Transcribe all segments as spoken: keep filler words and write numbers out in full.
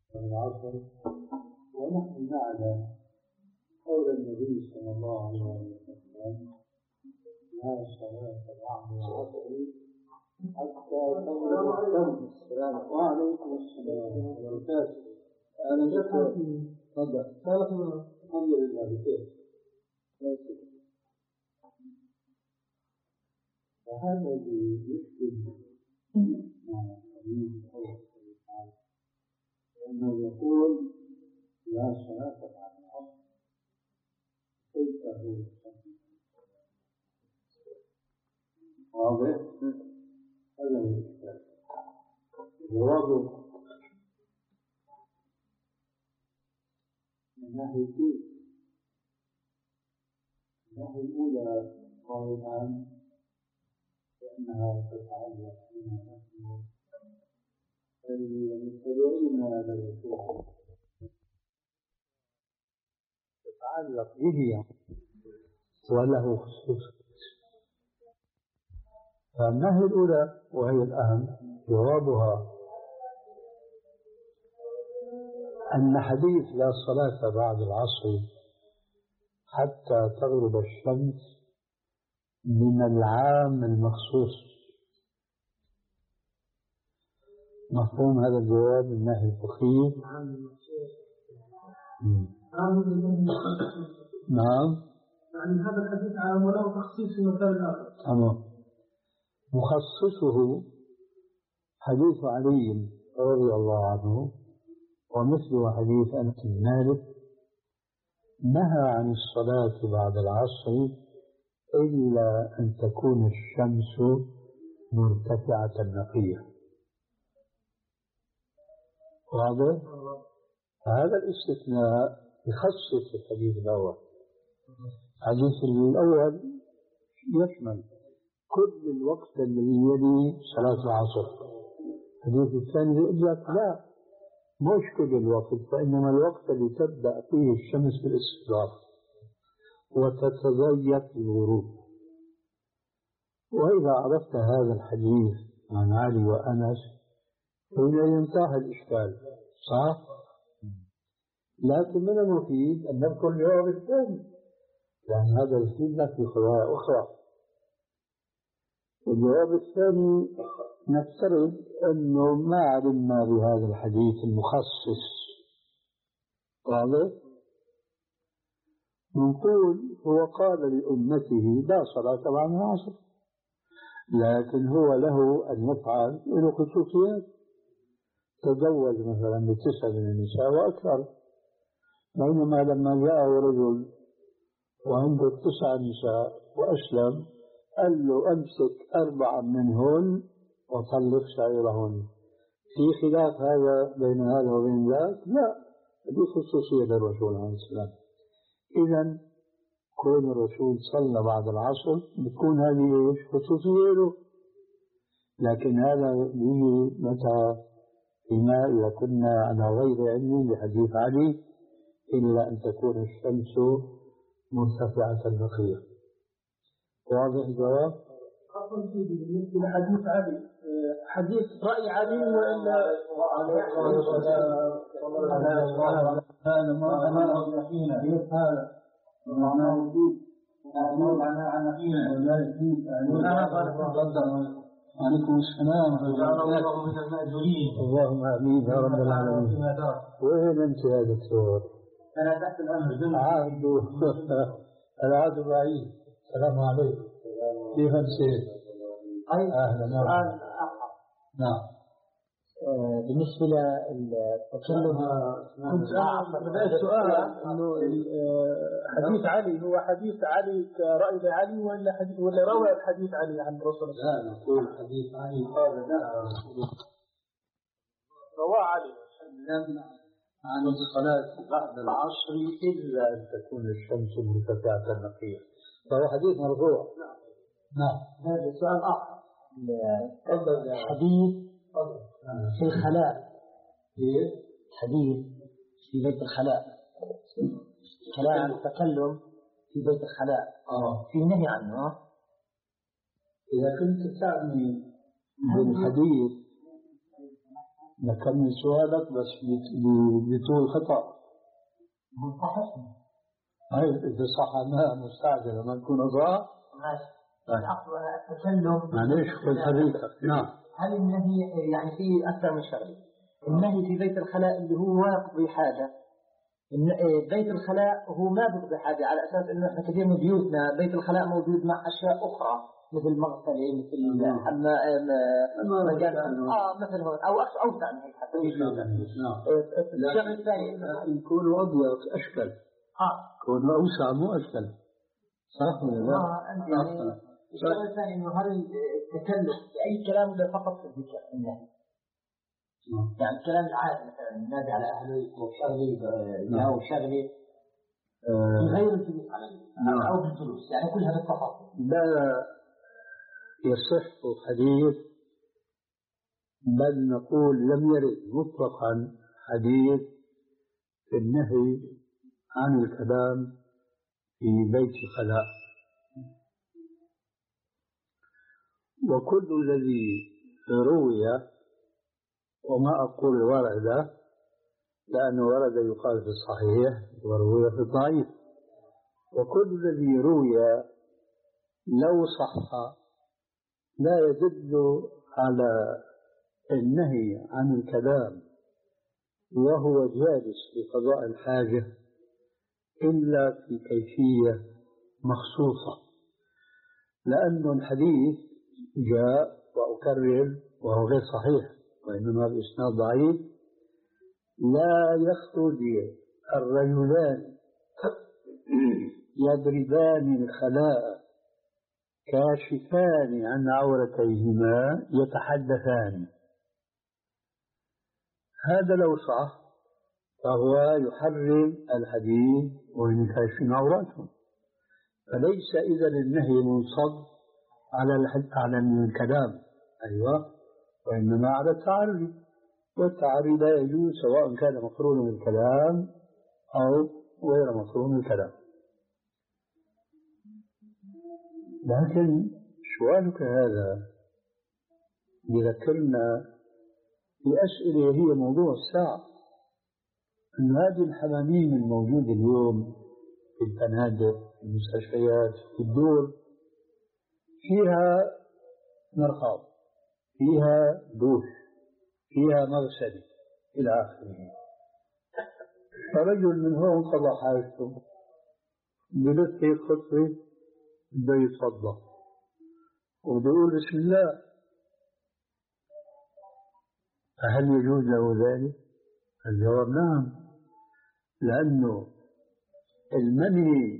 العصر، ونحن نعلم قول النبي صلى الله عليه وسلم: لا صلاة بعد العصر حتى تغرب الشمس. وعليكم السلام وبركاته. أنا شكرا. تفضل. الحمد لله بخير. فهذا الذي يشبه مع الحديث لأنه يقول: لا صلاة بعد العصر. كيف هو واضح؟ هذا هو الإشكال. جوابه من ناحيتين. الناحية الأولى قائلا بأنها تتعلق بما نحن المتبعين للرسول، تتعلق به وله خصوص. فالناحية الأولى وهي الأهم جوابها أن حديث لا صلاة بعد العصر حتى تغرب الشمس من العام المخصوص. مفهوم هذا الجواب من الناحية الفقهية؟ نعم. يعني هذا الحديث عام وله تخصيص في مكان آخر. تمام. مخصصه حديث علي رضي الله عنه ومثله حديث أنس بن مالك: نهى عن الصلاة بعد العصر إلا أن تكون الشمس مرتفعة نقية. واضح؟ هذا الاستثناء يخصص الحديث الأول. الحديث الأول يشمل كل الوقت الذي يلي صلاة العصر. الحديث الثاني يقول لك لا، مش كل الوقت، فإنما الوقت اللي تبدأ فيه الشمس بالاستقرار وتتضيق الغروب. وإذا عرفت هذا الحديث عن علي وأنس هنا ينتهي الإشكال، صح؟ لكن من المفيد أن نذكر الجواب الثاني، لأن هذا يفيدنا في قضايا أخرى. الجواب الثاني نفترض أنه ما علمنا بهذا الحديث المخصص، واضح؟ نقول هو قال لأمته لا صلاة بعد العصر، لكن هو له أن يفعل له خصوصيات. تزوج مثلا بتسع من النساء وأكثر، بينما لما جاء رجل وعنده تسع نساء وأسلم قال له أمسك أربعة منهن وطلق سائرهن. في خلاف هذا بين هذا وبين ذاك؟ لا، هذه خصوصية للرسول عليه السلام. إذن كون الرسول صلى بعد العصر بتكون هذه خصوصية له، لكن هذا به متى؟ فيما إذا كنا على غير علم بحديث علي إلا أن تكون الشمس مرتفعة نقية. واضح الجواب؟ أصلا في بالنسبة لحديث علي حديث رأي علي وإلا هذا ما أنا فينا كيف هذا معناه وجود معناه عن فينا ولا يجوز. عليكم السلام ورحمة الله من المأجورين. اللهم آمين يا رب العالمين. وين أنت يا دكتور؟ أنا تحت الأمر. عاد العاد بعيد. السلام عليكم. كيف أنت؟ أهلا وسهلا. نعم. بالنسبة للتكلم كنت أنا بدأت سؤال إنه حديث علي هو حديث علي كرأي لعلي ولا حديث ولا روى حديث علي عن الرسول؟ لا، نقول حديث علي قال لا رواه علي عن الصلاة بعد العصر إلا أن تكون الشمس مرتفعة نقية، فهو حديث مرفوع. نعم. هذا سؤال آخر. حديث في الخلاء. حديث في بيت الخلاء، كلام عن التكلم في بيت الخلاء. آه. في نهي عنه. إذا كنت تعني بالحديث نكمل سؤالك بس بطول خطأ. منصحش؟ هاي إذا صحناها مستعجلة ما نكون أضاع. ماشي. التكلم معليش خذ حريتك. نعم. هل النهي يعني في أكثر من شغلة؟ النهي في بيت الخلاء اللي هو يقضي حاجة، بيت الخلاء هو ما بيقضي حاجة، على أساس إنه إحنا كثير من بيوتنا بيت الخلاء موجود مع أشياء أخرى مثل مغسلة مثل حمام مكان آه مثل هون أو أوسع من هيك حتى الشغل الثاني يكون أضيق أشكل. آه يكون أوسع مو أشكل. صح ولا لا؟ آه يعني الشغل الثاني إنه هل التكلف بأي كلام ولا فقط في الذكر النهي؟ يعني الكلام العادي مثلا النادي على أهله وشغلي أو شغلي غير الفلوس عليه أو بالفلوس، يعني كل هذا التفاصيل لا يصح حديث، بل نقول لم يرد مطلقا حديث في النهي عن الكلام في بيت الخلاء. وكل الذي روي، وما أقول ورد لأنه ورد يقال في الصحيح وروي في الضعيف، وكل الذي روي لو صح لا يدل على النهي عن الكلام وهو جالس لقضاء الحاجة إلا في كيفية مخصوصة، لأن الحديث جاء وأكرر وهو غير صحيح وإنما بإسناد ضعيف: لا يخرج الرجلان يضربان الخلاء كاشفان عن عورتيهما يتحدثان. هذا لو صح فهو يحرم الحديث وهم كاشفين عوراتهم، فليس إذا النهي منصب على على الكلام، أيوة، وإنما على التعري، والتعري لا يجوز سواء كان مقرونا بالكلام أو غير مقرون بالكلام. لكن سؤالك هذا يذكرنا بأسئلة هي موضوع الساعة، أن هذه الحمامين الموجودة اليوم في الفنادق في المستشفيات في الدور فيها مرحاض، فيها دوش، فيها مغسلة إلى آخره. فرجل من هون قضى حاجته بلف هيك خطوة بده يتفضى وبده يقول بسم الله، فهل يجوز له ذلك؟ الجواب نعم، لأنه المنهي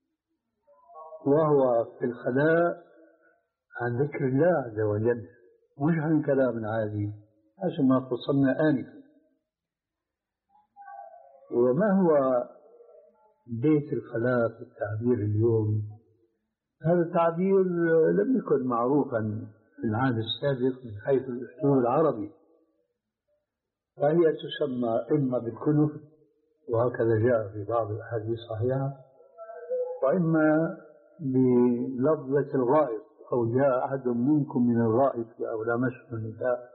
وهو في الخلاء عن ذكر الله عز وجل مش عن كلام عادي حسب ما فصلنا آنفا. وما هو بيت الخلاء في التعبير اليوم؟ هذا التعبير لم يكن معروفا في العهد السابق من حيث الأسلوب العربي، فهي تسمى إما بالكنف وهكذا جاء في بعض الأحاديث الصحيحة، وإما بلفظة الغائط أو جاء أحد منكم من الغائط أو لامسه النساء.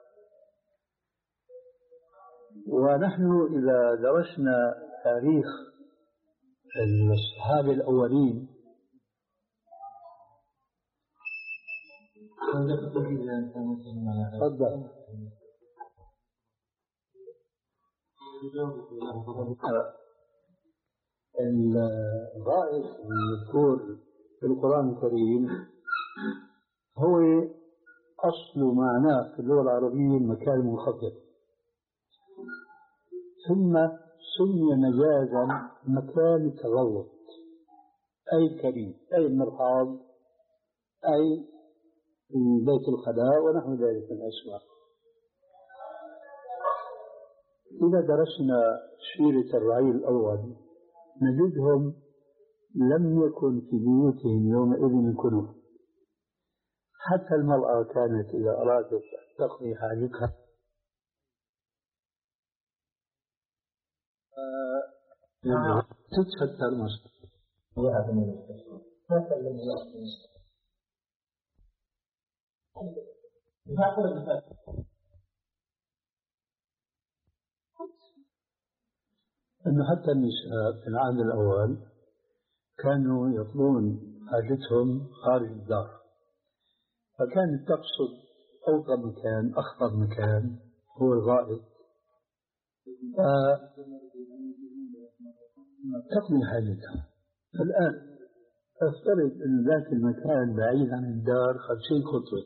ونحن إذا درسنا تاريخ الصحابة الأولين تفضل. الغائط المذكور في القرآن الكريم هو أصل معناه في اللغة العربية المكان المنخفض، ثم سمي مجازا مكان التغوط، أي كريم، أي المرحاض، أي بيت الخلاء ونحو ذلك من الأسماء. إذا درسنا سيرة الرعيل الأول نجدهم لم يكن في بيوتهم يومئذ الكنوف، حتى المرأة كانت إذا أرادت تقضي حاجتها تتستر مصر. أنه حتى النساء في العهد الأول كانوا يقضون حاجتهم خارج الدار، فكانت تقصد أوطى مكان أخطر مكان هو الغائط، تقضي حاجتها. الآن افترض أن ذاك المكان بعيد عن الدار خمسين خطوة،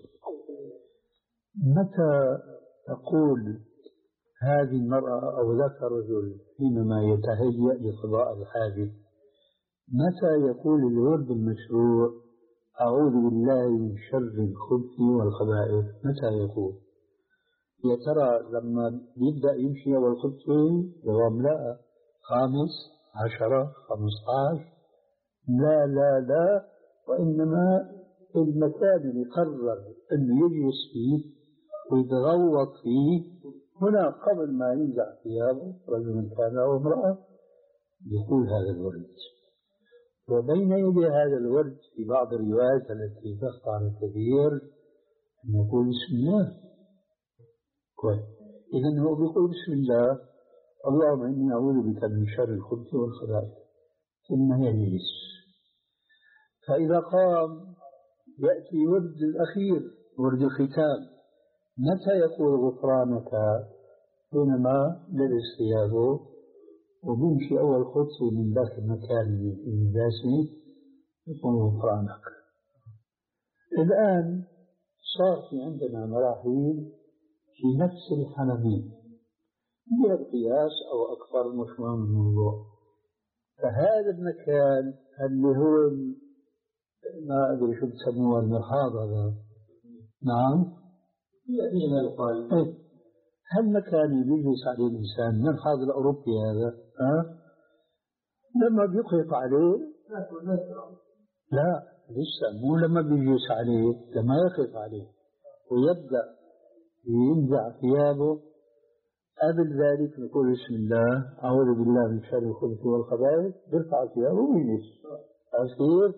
متى تقول هذه المرأة أو ذاك الرجل حينما يتهيأ لقضاء الحاجة، متى يقول الورد المشروع أعوذ بالله من شر الخبث والخبائث؟ متى يقول؟ يا ترى لما يبدأ يمشي أول خطوة جواب لا، خامس، عشرة، خمسة عشر؟ لا لا لا، وإنما المكان اللي قرر أنه يجلس فيه ويتغوط فيه هنا قبل ما ينزع ثيابه رجل كان أو امرأة يقول هذا الورد. وبين يدي هذا الورد في بعض الروايات التي تخطى عن الكثير أن يقول بسم الله. كويس، إذن هو يقول بسم الله اللهم إني أعوذ بك من شر الخبث والخبائث، ثم يجلس. فإذا قام يأتي ورد الأخير، ورد الختام، متى يقول غفرانك؟ حينما لبس ثيابه وبيمشي أول خطوة من ذاك المكان من جاسمه يقول غفرانك. الآن صار في عندنا مراحل في نفس الحمامين بالقياس أو أكثر مش مهم الموضوع. فهذا المكان اللي هو ما أدري شو بتسموه المرحاض هذا، نعم فيما يقال إيه. هالمكان اللي يجلس عليه الإنسان المرحاض الأوروبي هذا، ها لما بيقف عليه لا لسه مو لما بيجلس عليه، لما يقف عليه ويبدأ ينزع ثيابه قبل ذلك نقول بسم الله أعوذ بالله من شر الخبث والخبائث، بيرفع ثيابه ويجلس. أخير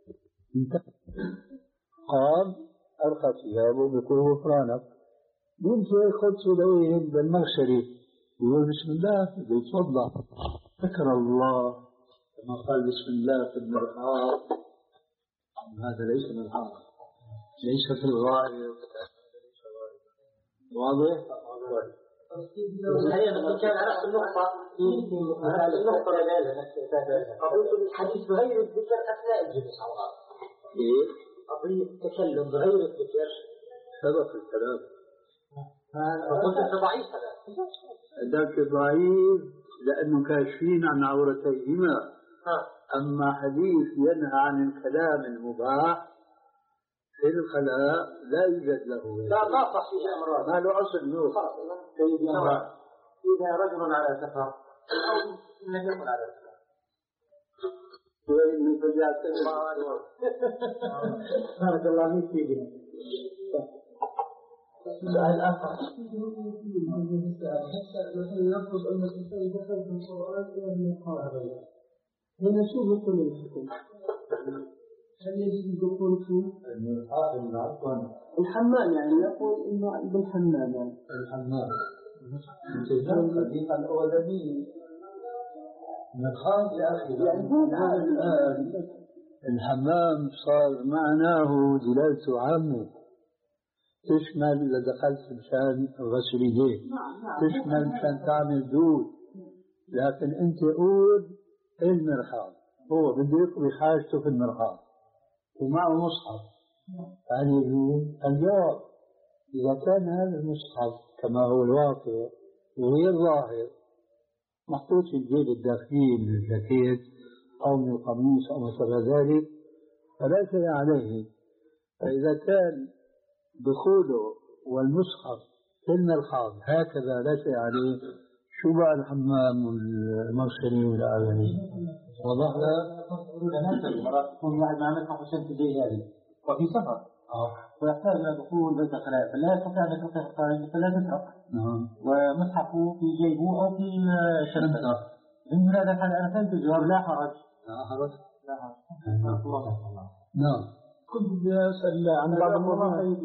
قام أرخى ثيابه بيقول غفرانك، يمشي خطوة لوين بالمغسلة يقول بسم الله بيتوضأ ذكر الله كما قال بسم الله في المرحاض. هذا ليس مرحاض، ليس في الغائط، واضح؟ الحقيقة بس كان على نفس النقطة في النقطة قضية الحديث بغير الذكر أثناء الجلوس على الأرض. إيه؟ قضية التكلم بغير الذكر سبق الكلام. قلت أنت ضعيف هذا. ذاك ضعيف لأنه كاشفين عن عورتيهما. أما حديث ينهى عن الكلام المباح في الخلاء لا يوجد له. لا ما صحيح أمر ما له أصل نور. سيدي أمر إذا رجل على سفر أو لم يكن على سفر وين فجأة بارك الله فيك سيدنا. سؤال آخر. يقصد أن الإنسان دخل في القرآن إلى المقام هنا شو بيقول الحكم؟ هل يجب الدخول فيه؟ الحمام يعني يقول إنه بالحمام يعني الحمام الحديث الأولاني من الخاص لآخر يعني الآن الحمام صار معناه دلالته عامة، تشمل إذا دخلت مشان غسل يديك، تشمل مشان تعمل دود، لكن أنت قول المرحاض هو بده يقضي حاجته في المرحاض ومعه مصحف، هل يجوز؟ الجواب إذا كان هذا المصحف كما هو الواقع وغير ظاهر محطوط في الجيب الداخلي من الجاكيت أو من القميص أو ما شابه ذلك فلا شيء عليه. فإذا كان دخوله والمصحف في المرحاض هكذا لا شيء عليه، شو بقى الحمام والمغسل والآذاني؟ وضح له؟ مرات يكون واحد مع مصحف وشنطة زي هذه وفي سفر ويحتاج إلى دخول بيت الخلاء فلا يستطيع أن يستطيع الخارج فلا تسرق ومصحفه في جيبه أو في شنطته. من هذا الحال أنا فهمت الجواب لا حرج. لا حرج؟ لا حرج. نعم. كنت بدي أسأل عن بعض المراحل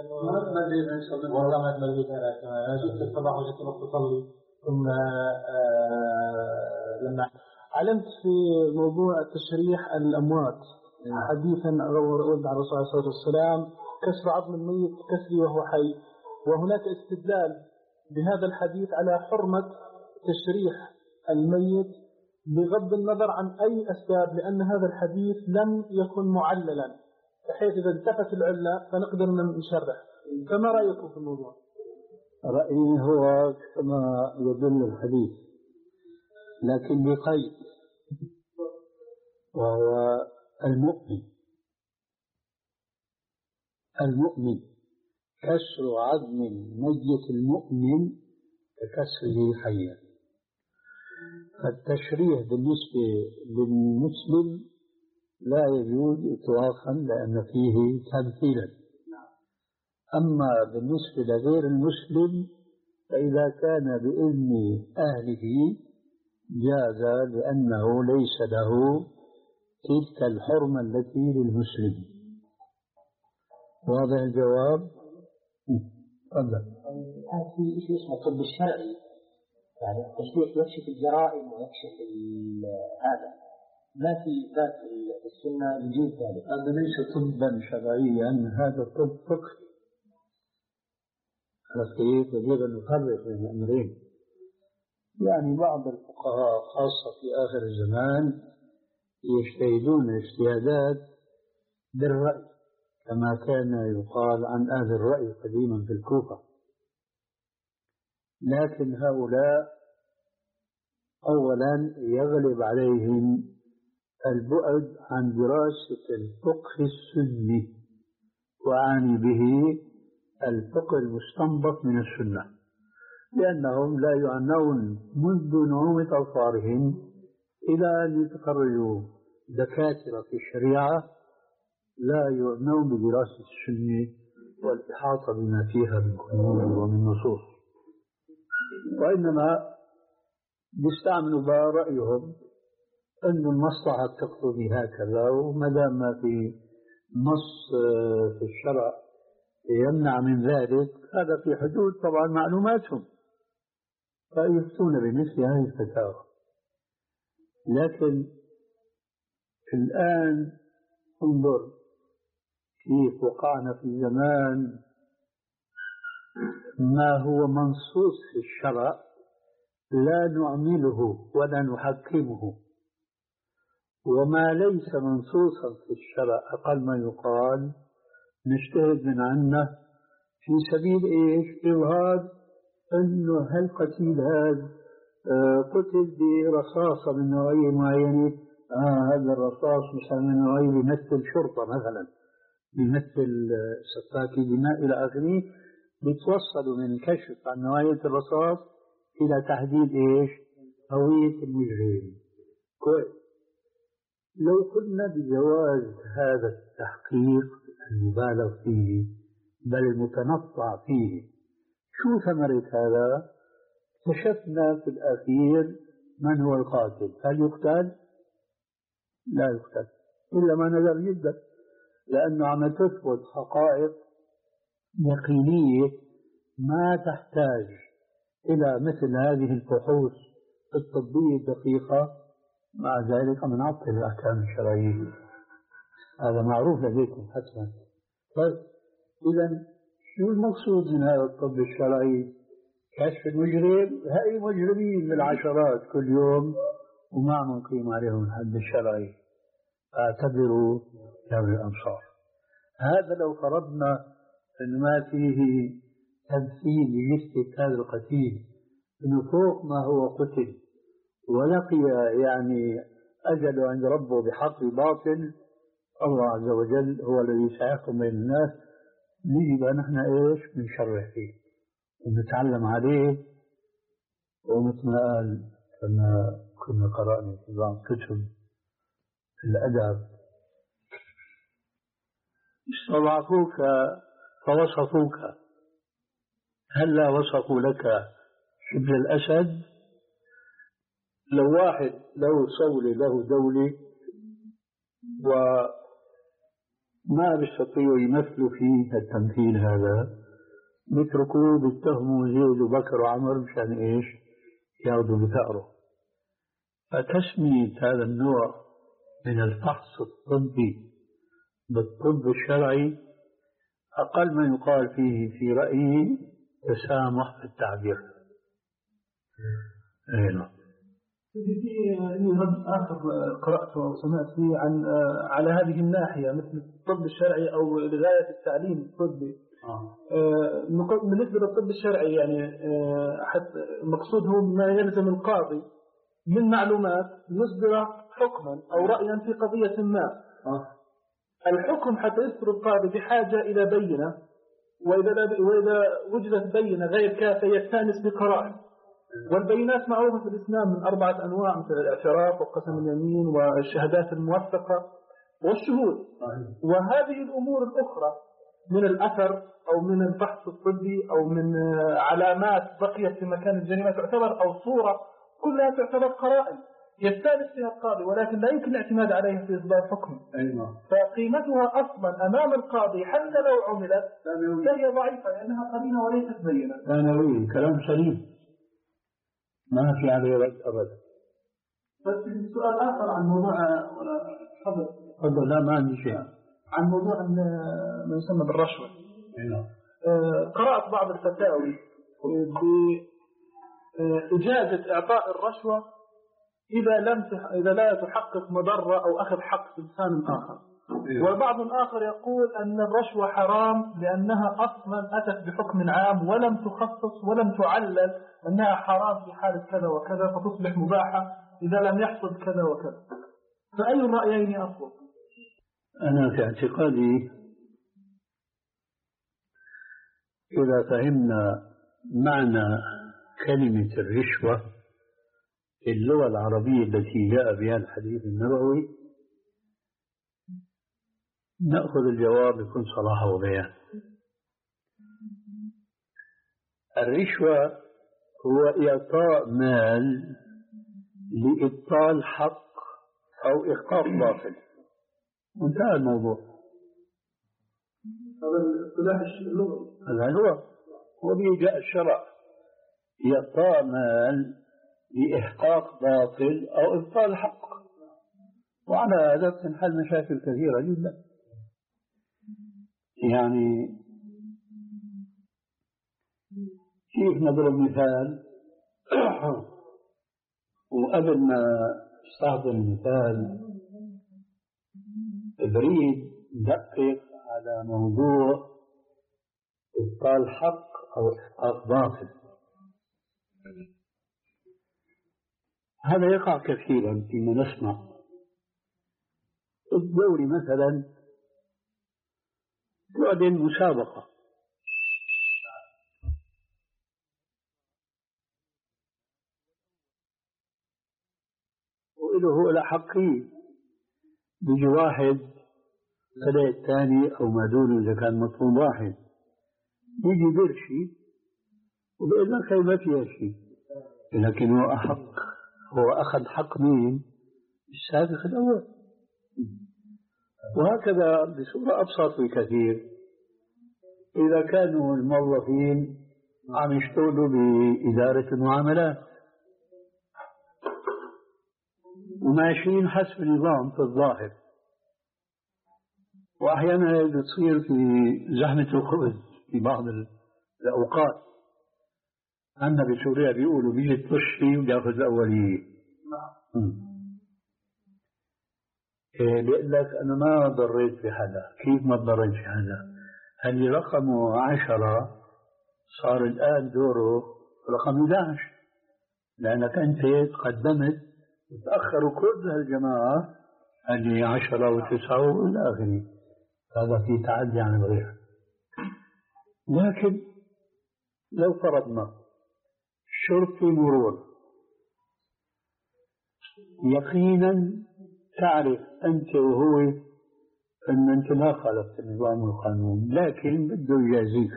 والله ما تمرقيت أنا كمان. أنا شفت الصباح وجدت وقت تصلي ثم نعم. علمت في موضوع تشريح الأموات حديثا ورد عن الرسول صلى الله عليه وسلم كسر عظم الميت كسري وهو حي، وهناك استدلال بهذا الحديث على حرمة تشريح الميت بغض النظر عن أي أسباب، لأن هذا الحديث لم يكن معللا بحيث إذا انتفت العلة فنقدر نشرح. فما رأيكم في الموضوع؟ رأيي هو كما يدل الحديث لكن بقيد، وهو المؤمن المؤمن كسر عظم الميت المؤمن ككسره حيا. فالتشريح بالنسبة للمسلم لا يجوز إطلاقا لأن فيه تمثيلا. أما بالنسبة لغير المسلم فإذا كان بإذن أهله جاز، لأنه ليس له تلك الحرمة التي للمسلم. واضح الجواب؟ تفضل. الآن في شيء اسمه الطب الشرعي، يعني التشريح يكشف الجرائم ويكشف هذا، ما في ذات السنة يجوز ذلك. هذا ليس طبا شرعيا، هذا طب فقهي. كيف يجب أن نفرق بين الأمرين؟ يعني بعض الفقهاء خاصة في آخر الزمان يجتهدون اجتهادات بالرأي، كما كان يقال عن أهل الرأي قديما في الكوفة. لكن هؤلاء أولا يغلب عليهم البعد عن دراسة الفقه السني، وأعني به الفقه المستنبط من السنة، لأنهم لا يعنون منذ نعومة أظفارهم إلى أن يتخرجوا دكاترة في الشريعة لا يعنون بدراسة السنة والإحاطة بما فيها من قانون ومن نصوص، وإنما يستعملوا بقى رأيهم أن المصلحة تقتضي هكذا، وما دام ما في نص في الشرع يمنع من ذلك هذا في حدود طبعا معلوماتهم، فيفتون بمثل هذه الفتاوى. لكن الآن انظر كيف وقعنا في زمان ما هو منصوص في الشرع لا نعمله ولا نحكمه، وما ليس منصوصا في الشرع أقل ما يقال نجتهد من عنه في سبيل إيش؟ إظهار أنه هالقتيل هذا آه قتل برصاصة من نوعية معينة، آه هذا الرصاص مثلا من نوعية بيمثل شرطة مثلا، بيمثل سفاكي دماء إلى آخره، بيتوصلوا من الكشف عن نوعية الرصاص إلى تحديد إيش؟ هوية المجرم. كويس. لو قلنا بجواز هذا التحقيق المبالغ فيه بل المتنطع فيه، شو ثمرة هذا؟ اكتشفنا في الأخير من هو القاتل. هل يقتل؟ لا يقتل إلا ما نزل جدا، لأنه عم تثبت حقائق يقينية ما تحتاج إلى مثل هذه الفحوص الطبية الدقيقة. مع ذلك من نعطل الأحكام الشرعية، هذا معروف لديكم حتما. طيب إذا شو المقصود من هذا الطب الشرعي؟ كشف المجرم. هاي مجرمين بالعشرات كل يوم وما نقيم عليهم الحد الشرعي، اعتبروا يا أولي الأبصار. هذا لو فرضنا أن ما فيه تمثيل لجثة هذا القتيل، إنه فوق ما هو قتل ولقي يعني أجل عند ربه بحق باطل، الله عز وجل هو الذي سيحكم بين الناس. نجي بقى نحن إيش؟ بنشرح فيه ونتعلم عليه، ومثل ما قال كما كنا قرأنا في بعض كتب الأدب: استضعفوك فوصفوك، هلا وصفوا لك شبل الأسد. لو واحد له صولة له دولة وما بيستطيعوا يمثلوا فيه التمثيل هذا، بيتركوه بيتهموا زيد وبكر وعمر مشان ايش؟ ياخذوا بثأره. فتسمية هذا النوع من الفحص الطبي بالطب الشرعي أقل ما يقال فيه في رأيي تسامح في التعبير. أيوة. في رد آخر قرأته أو سمعت فيه عن على هذه الناحية مثل الطب الشرعي أو لغاية التعليم الطبي. آه. بالنسبة للطب الشرعي يعني حتى المقصود هو ما يلزم القاضي من معلومات يصدر حكما أو رأيا في قضية ما. آه. الحكم حتى يصدر القاضي بحاجة إلى بينة، وإذا وإذا وجدت بينة غير كافية يستأنس بقرائن. والبينات معروفة في الإسلام من أربعة أنواع مثل الاعتراف وقسم اليمين والشهادات الموثقة والشهود. وهذه الأمور الأخرى من الأثر أو من البحث الطبي أو من علامات بقيت في مكان الجريمة تعتبر أو صورة كلها تعتبر قرائن يستأنس فيها القاضي، ولكن لا يمكن الاعتماد عليها في إصدار حكم. أيوة. فقيمتها أصلا أمام القاضي حتى لو عملت فهي ضعيفة لأنها قرينة وليست بينة. ثانوي كلام سليم ما في عليه رد أبدا. بس سؤال آخر عن موضوع تفضل. تفضل. لا ما عندي شيء. عن موضوع ما يسمى بالرشوة. أيوة. قرأت بعض الفتاوي بإجازة إعطاء الرشوة إذا لم إذا لا تحقق مضرة أو أخذ حق إنسان آخر. أيوة. وبعض آخر يقول أن الرشوة حرام لأنها أصلا أتت بحكم عام ولم تخصص ولم تعلل أنها حرام في حالة كذا وكذا فتصبح مباحة إذا لم يحصل كذا وكذا. فأي الرأيين أصلا؟ أنا في اعتقادي إذا فهمنا معنى كلمة الرشوة في اللغة العربية التي جاء بها الحديث النبوي نأخذ الجواب بكل صراحة وبيان. الرشوة هو إعطاء مال لإبطال حق أو إحقاق باطل، انتهى الموضوع. هذا الاصطلاح اللغوي. هذا هو هو به جاء الشرع، إعطاء مال لإحقاق باطل أو إبطال حق، وعلى هذا تنحل مشاكل كثيرة جدا. يعني كيف نضرب مثال وقبل ما استخدم المثال بريد دقق على موضوع إبطال حق أو إحقاق باطل. هذا يقع كثيرا فيما نسمع. الدوري مثلا يعلن مسابقة وإله هو الأحقية، بيجي واحد بدأ الثاني أو ما دونه إذا كان مطلوب واحد يجي برشي وبيقول لك هي ما فيها شيء، لكن هو أحق، هو أخذ حق مين؟ السابق الأول. وهكذا بصورة أبسط بكثير إذا كانوا الموظفين عم يشتغلوا بإدارة المعاملات وماشيين حسب النظام في الظاهر، وأحيانا بتصير في زحمة الخبز في بعض الأوقات. عندنا بسوريا بيقولوا بيجي الطشي وياخذ الأولية. إيه بيقول لك أنا ما ضريت في حدا. كيف ما ضريت في حدا؟ اللي رقمه عشرة صار الآن دوره رقم أحد عشر، لأنك أنت قدمت وتأخروا كل هالجماعة اللي عشرة وتسعة وإلى آخره. هذا في تعدي عن الغير. لكن لو فرضنا شرطي مرور يقينا تعرف أنت وهو أن أنت ما خالفت النظام والقانون، لكن بده يجازيك.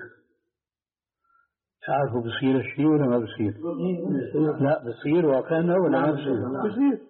تعرفوا بصير الشيء ولا ما بصير؟ لا بصير وكان ولا ما بصير؟ بصير.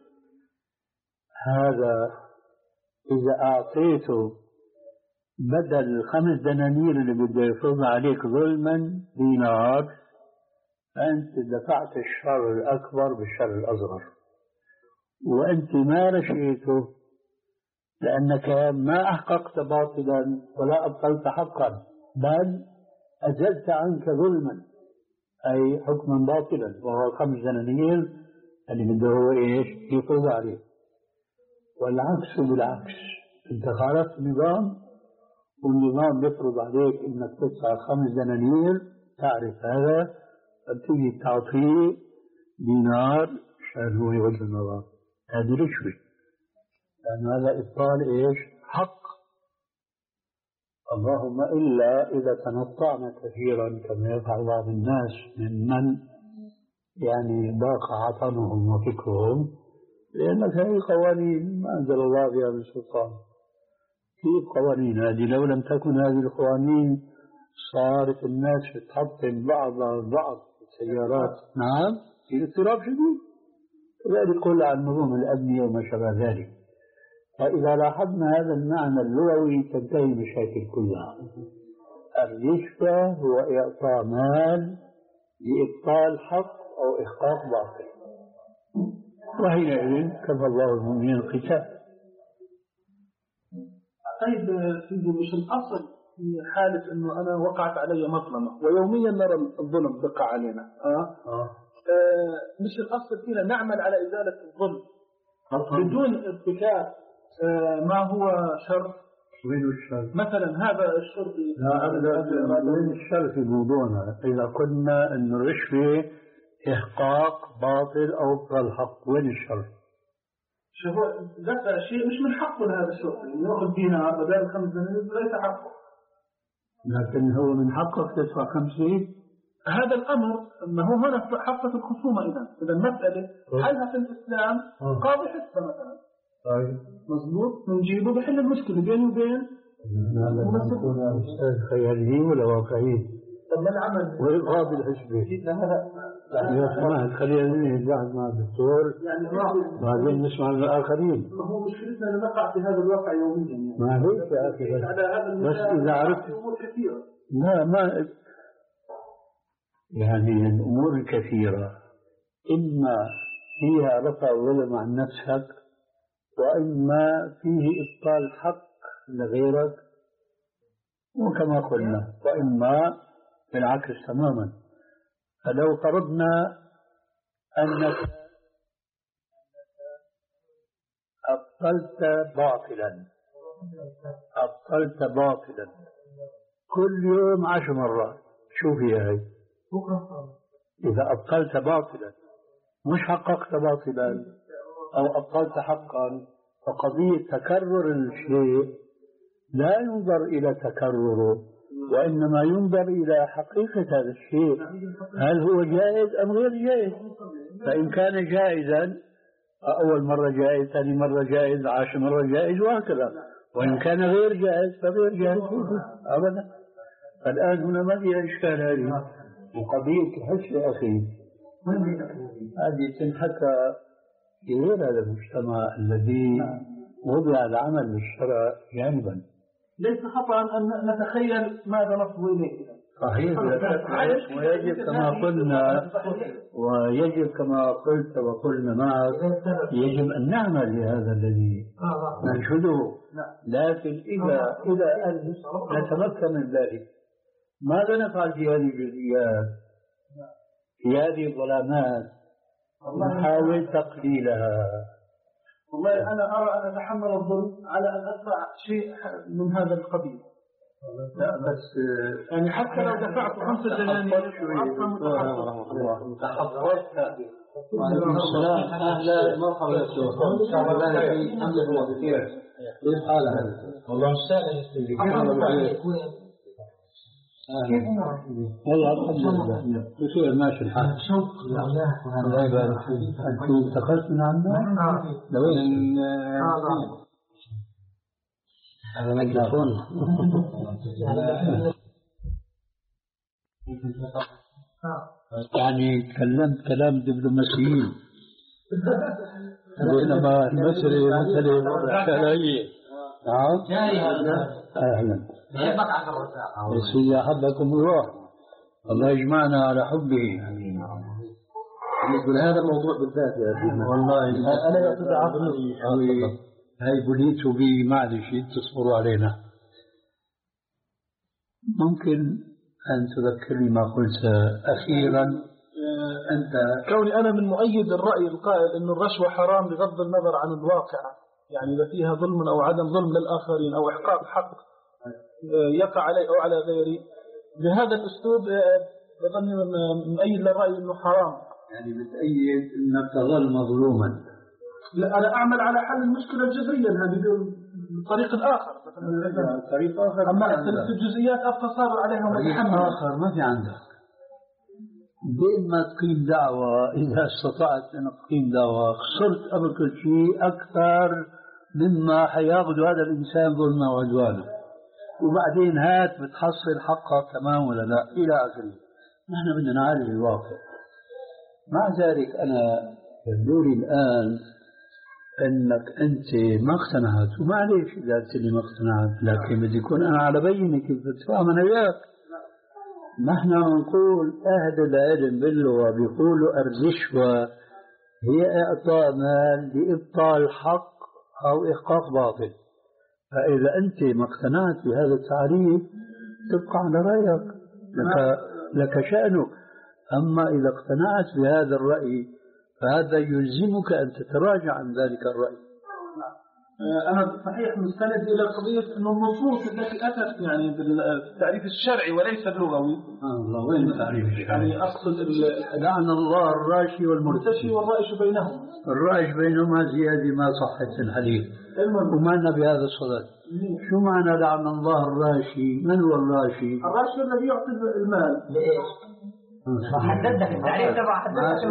هذا إذا أعطيته بدل الخمس دنانير اللي بده يفرض عليك ظلما دينار، أنت دفعت الشر الأكبر بالشر الأصغر. وأنت ما رشيته لأنك ما أحققت باطلا ولا أبطلت حقا، بل أزلت عنك ظلما أي حكما باطلا وهو خمس دنانير اللي بده هو إيش يفرض عليه. والعكس بالعكس، أنت خالفت النظام والنظام يفرض عليك أنك تدفع خمس دنانير، تعرف هذا، فتيجي تعطيه دينار عشان هو يوجه النظام. هذه رشوة، لأن هذا إبطال إيش حق. اللهم إلا إذا تنطعنا كثيرا كما يفعل بعض الناس ممن يعني ضاق عطنهم وفكرهم، لأن هذه قوانين ما أنزل الله بها من سلطان. كيف قوانين هذه؟ لو لم تكن هذه القوانين صارت الناس تحطم بعض بعض السيارات، نعم في اضطراب شديد. كذلك قل عن نظم الأبنية وما شابه ذلك. فإذا لاحظنا هذا المعنى اللغوي تنتهي المشاكل كلها. الرشوة هو إعطاء مال لإبطال حق أو إحقاق باطل، وحينئذ كفى الله المؤمنين القتال. طيب سيدي، مش الأصل في حالة إنه أنا وقعت علي مظلمة ويوميا نرى الظلم بقى علينا، أه؟ آه. آه مش الأصل فينا نعمل على إزالة الظلم بدون ارتكاب آه ما هو شر؟ وين الشر؟ مثلا هذا الشر. لا أبدا، وين الشر في موضوعنا؟ إذا قلنا أن الرشوة إحقاق باطل أو إبطال حق، وين الشر؟ شوف، دفع شيء مش من حقه هذا الشر، يأخذ دينار بدل خمس دنانير ليس حقه. لكن هو من حقك تدفع خمسة. هذا الأمر أنه هنا حقة الخصومة. إذا إذا المسألة حلها في الإسلام قاضي حسبة مثلا، طيب مظبوط، نجيبه بحل المشكلة بيني وبين نكون خياليين ولا واقعيين. طب ما العمل والقاضي الحسبة يا سماح خلينا نقعد مع الدكتور يعني بعدين نسمع من الآخرين. ما هو مشكلتنا أن نقع في هذا الواقع يوميا يعني. ما هيك يا أخي، بس, على هذا بس إذا عرفت أمور كثيرة. لا ما يعني الأمور الكثيرة إما فيها رفع ظلم عن نفسك، وإما فيه إبطال حق لغيرك، وكما قلنا وإما بالعكس تماما. فلو فرضنا أنك أبطلت باطلا أبطلت باطلا كل يوم عشر مرات، شوفي يا هي، إذا أبطلت باطلا مش حققت باطلا أو أبطلت حقا، فقضية تكرر الشيء لا ينظر إلى تكرره، وإنما ينظر إلى حقيقة هذا الشيء، هل هو جائز أم غير جائز. فإن كان جائزا أول مرة جائز، ثاني مرة جائز، عشر مرة جائز، وهكذا. وإن كان غير جائز فغير جائز أبدا. فالآن هنا ما فيها إشكال هذه. وقضية الحس يا أخي هذه تنحكى في غير هذا المجتمع الذي وضع العمل للشرع جانبا. ليس خطأ أن نتخيل ماذا نصب إليه. صحيح، ويجب كما قلنا ويجب كما قلت وقلنا معك يجب أن نعمل لهذا الذي ننشده. لكن إذا إذا نتمكن من ذلك ماذا نفعل في هذه الجزئيات، في هذه الظلامات؟ نحاول تقليلها. والله أنا أرى أن أتحمل الظلم على أن أدفع شيء من هذا القبيل. لا بس يعني حتى لو دفعت خمسة دنانير تحفظت. وعليكم السلام. أهلا، مرحبا يا شيخ. شرف لنا في حملة كثير. كيف حالك؟ والله السائل كيف والله الحمد لله بخير ماشي الحال. شوق الله يبارك فيك. أنت انتقلت من عندنا؟ لوين؟ هذا ميكروفون. يعني تكلمت كلام دبلوماسيين بينما المسألة مسألة وضع شرعية. نعم أهلا يا سيدي، أحبكم الله، الله يجمعنا على حبه. بالنسبة لهذا الموضوع بالذات يا أخي والله أنا يعتبر عقلي هاي بليتوا بي معلش تصبروا علينا. ممكن أن تذكرني ما قلت أخيرا؟ أنت كوني أنا من مؤيد الرأي القائل أن الرشوة حرام بغض النظر عن الواقع، يعني إذا فيها ظلم أو عدم ظلم للآخرين أو إحقاق حق يقع علي أو على غيري، بهذا الأسلوب بظني مؤيد للرأي أنه حرام. يعني بتأيد أنك تظل مظلوما. لا، أنا أعمل على حل المشكلة الجذرية هذه بطريق آخر. طريق آخر. أما الجزئيات أبقى صابر عليها ومتحمل. آخر ما في عندك. بين ما تقيم دعوة، إذا استطعت أن تقيم دعوة خسرت قبل كل شيء أكثر مما حياخذ هذا الإنسان ظلما وعدوانا، وبعدين هات بتحصل حقك تمام ولا لا إلى آخره. نحن بدنا نعالج الواقع. مع ذلك أنا دوري الآن أنك أنت ما اقتنعت، ومعليش إذا قلت لي ما اقتنعت، لكن بدي يكون أنا على بينة كيف بتفهم أنا وياك. نحن نقول أهل العلم باللغة بيقولوا الرشوة هي إعطاء مال لإبطال حق أو إحقاق باطل. فإذا أنت ما اقتنعت بهذا التعريف تبقى على رأيك، لك, لك شأنك. أما إذا اقتنعت بهذا الرأي فهذا يلزمك أن تتراجع عن ذلك الرأي. أنا صحيح مستند إلى قضية أن النصوص التي أتت يعني بالتعريف الشرعي وليس اللغوي. الله وين التعريف الشرعي؟ يعني أقصد لعن الله الراشي والمرتشي والرائش بينهم. الرائش بينهما زيادة ما صحت في الحديث. وما لنا بهذا الصدد. شو معنى لعن الله الراشي؟ من هو الراشي؟ الراشي الذي يعطي المال. لإيش؟ حددنا التعريف تبع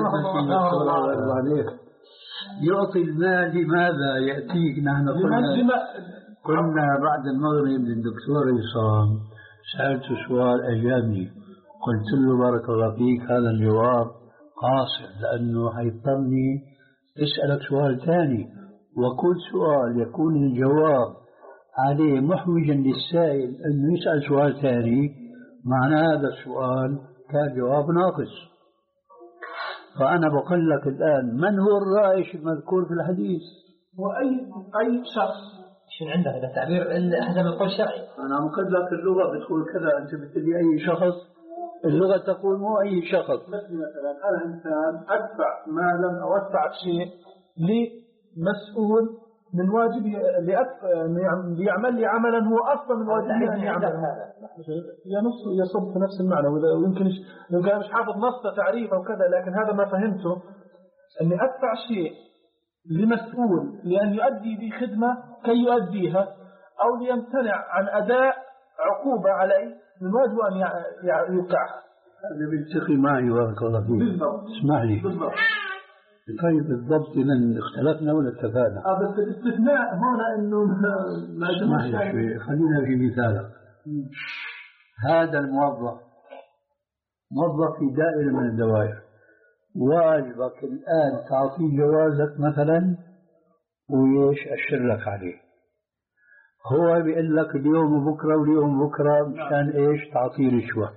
حددنا يعطي المال لماذا يأتيك؟ نحن قلنا كنا بعد المغرب للدكتور عصام سألته سؤال أجابني، قلت له بارك الله فيك هذا الجواب قاصر لأنه حيضطرني أسألك سؤال ثاني، وكل سؤال يكون الجواب عليه محوجا للسائل أنه يسأل سؤال ثاني معنى هذا السؤال كان جواب ناقص. فأنا بقول لك الآن من هو الرائش المذكور في الحديث؟ هو أي أي شخص. شو عندك هذا تعبير حسب القول الشرعي؟ أنا بقول لك اللغة بتقول كذا، أنت بتقول أي شخص. اللغة تقول مو أي شخص. مثلا أنا إنسان أدفع مالا أو أدفع شيء لمسؤول من واجب ليعمل لي عملا هو أصلا من واجبه أن يعمل هذا. يا نفس يصب في نفس المعنى، ويمكن يمكن مش حافظ نص تعريف أو كذا، لكن هذا ما فهمته أني أدفع شيء لمسؤول لأن يؤدي بي خدمة كي يؤديها أو ليمتنع عن أداء عقوبة علي من واجبه أن يوقعها. هذا بيلتقي معي بارك الله فيك. اسمح لي. بالضبط. طيب بالضبط لن اختلفنا ولا اتفقنا. اه بس الاستثناء هنا انه ما اسمح لي شوي، خلينا في مثالك. هذا الموظف موظف في دائرة من الدوائر، واجبك الآن تعطيه جوازك مثلا ويش أشر لك عليه. هو بيقول لك اليوم وبكرة واليوم وبكرة مشان إيش تعطيه رشوة.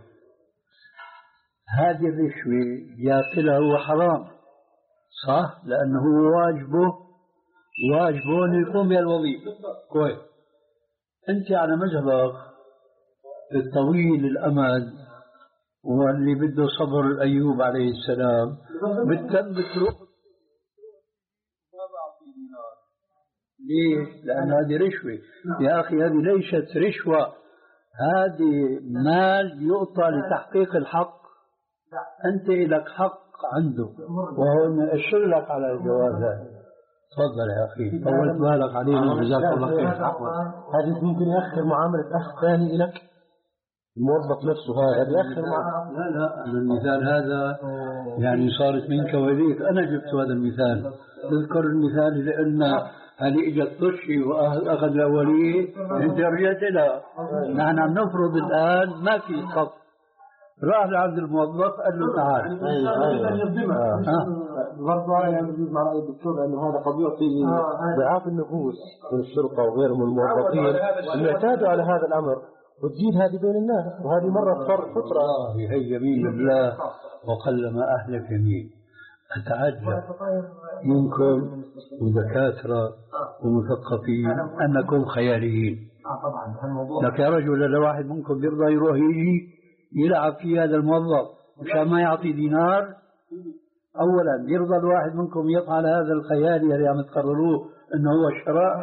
هذه الرشوة ياكلها هو حرام صح؟ لأنه هو واجبه واجبه أن يقوم بالوظيفة. كويس. أنت على مذهبك الطويل الأمد واللي بده صبر أيوب عليه السلام بتكم بتروح ما بعطي دينار. ليش؟ لأن هذه رشوة. يا أخي هذه ليست رشوة، هذه مال يعطى لتحقيق الحق. أنت لك حق عنده وهو أن أشر لك على الجوازات. تفضل يا أخي، طولت بالك علينا جزاك الله خير. هذا ممكن يأخر معاملة أخ ثاني لك الموظف نفسه هذا يأخر معه. لا لا المثال هذا يعني صارت منك وإليك. أنا جبت هذا المثال، اذكر المثال لأن هذه إجت طشي وأخذ الأولية أنت رجعت لها. نحن عم نفرض الآن ما في خط. راح لعند الموظف قال له تعال. برضه يعني بجوز مع رأي الدكتور لأنه هذا قد يعطي ضعاف النفوس من الشرطة وغيرهم من الموظفين اللي اعتادوا على هذا الأمر وتزيد هذه بين الناس، وهذه مرة صار فترة. هي يمين بالله وقل ما أهلك يمين. أتعجب منكم ودكاترة ومثقفين أنكم خياليين. لك يا رجل لو واحد منكم بيرضى يروح يجي يلعب في هذا الموظف مشان ما يعطي دينار؟ أولا يرضى الواحد منكم يفعل هذا الخيال اللي عم تقرروه أنه هو الشراء؟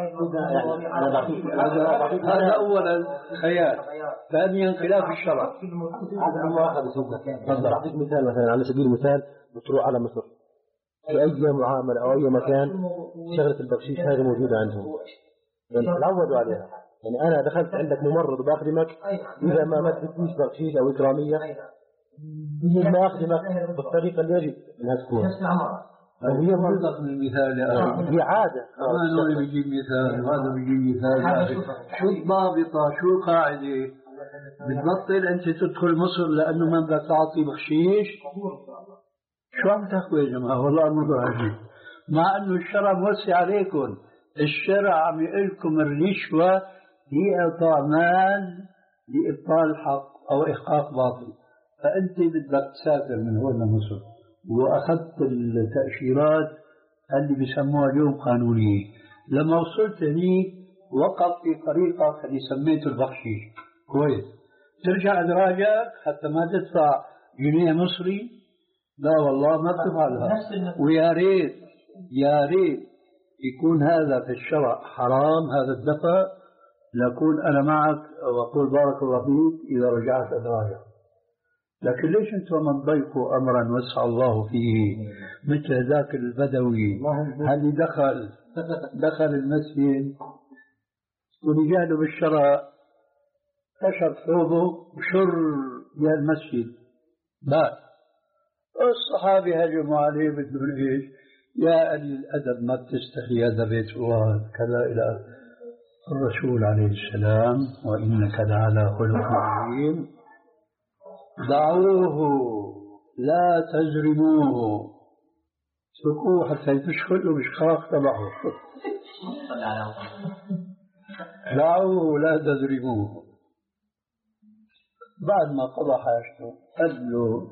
هذا أولا خيال، ثانيا خلاف الشرع. هذا ما أخذ سنة. أعطيك مثال، مثلا على سبيل المثال بتروح على مصر في أي معاملة أو أي مكان شغلة البخشيش هذه موجودة عندهم، يعني تعودوا عليها. يعني أنا دخلت عندك ممرض وبخدمك، إذا ما ما تديش بخشيش أو إكرامية يجب ما أخدمك بالطريقة اللي يجب أنها تكون. هي منطق من المثال يا أخي، هي عادة. ما نوع بيجيب مثال وهذا بيجيب مثال. شو الضابطة شو القاعدة؟ بتبطل أنت تدخل مصر لأنه ما بدك تعطي بخشيش؟ شو عم تحكوا يا جماعة؟ والله الموضوع عجيب، مع أنه الشرع موسع عليكم. الشرع عم يقول لكم الرشوة هي إعطاء مال لإبطال حق أو إحقاق باطل. فأنت بدك تسافر من هون لمصر وأخذت التأشيرات اللي بيسموها اليوم قانونية. لما وصلت هنيك وقف في طريقة اللي سميته البخشيش، كويس، ترجع أدراجك حتى ما تدفع جنيه مصري؟ لا والله ما بتفعلها. ويا ريت يا ريت يكون هذا في الشرع حرام، هذا الدفع، لأكون أنا معك وأقول بارك الله فيك إذا رجعت أدراجك. لكن ليش أنتم من ضيقوا أمرا وسع الله فيه مثل ذاك البدوي اللي دخل دخل المسجد ورجاله بالشرع كشف ثوبه وشر يا المسجد بات. الصحابي هجموا عليه بدون ايش؟ يا قليل الادب ما بتستحي، هذا بيت الله كذا الى الرسول عليه السلام وانك لعلى خلق عظيم. دعوه لا تزرموه، اتركوه حتى يشخل له بشخاخ تبعه. دعوه لا تزرموه. بعد ما قضى حاجته قال له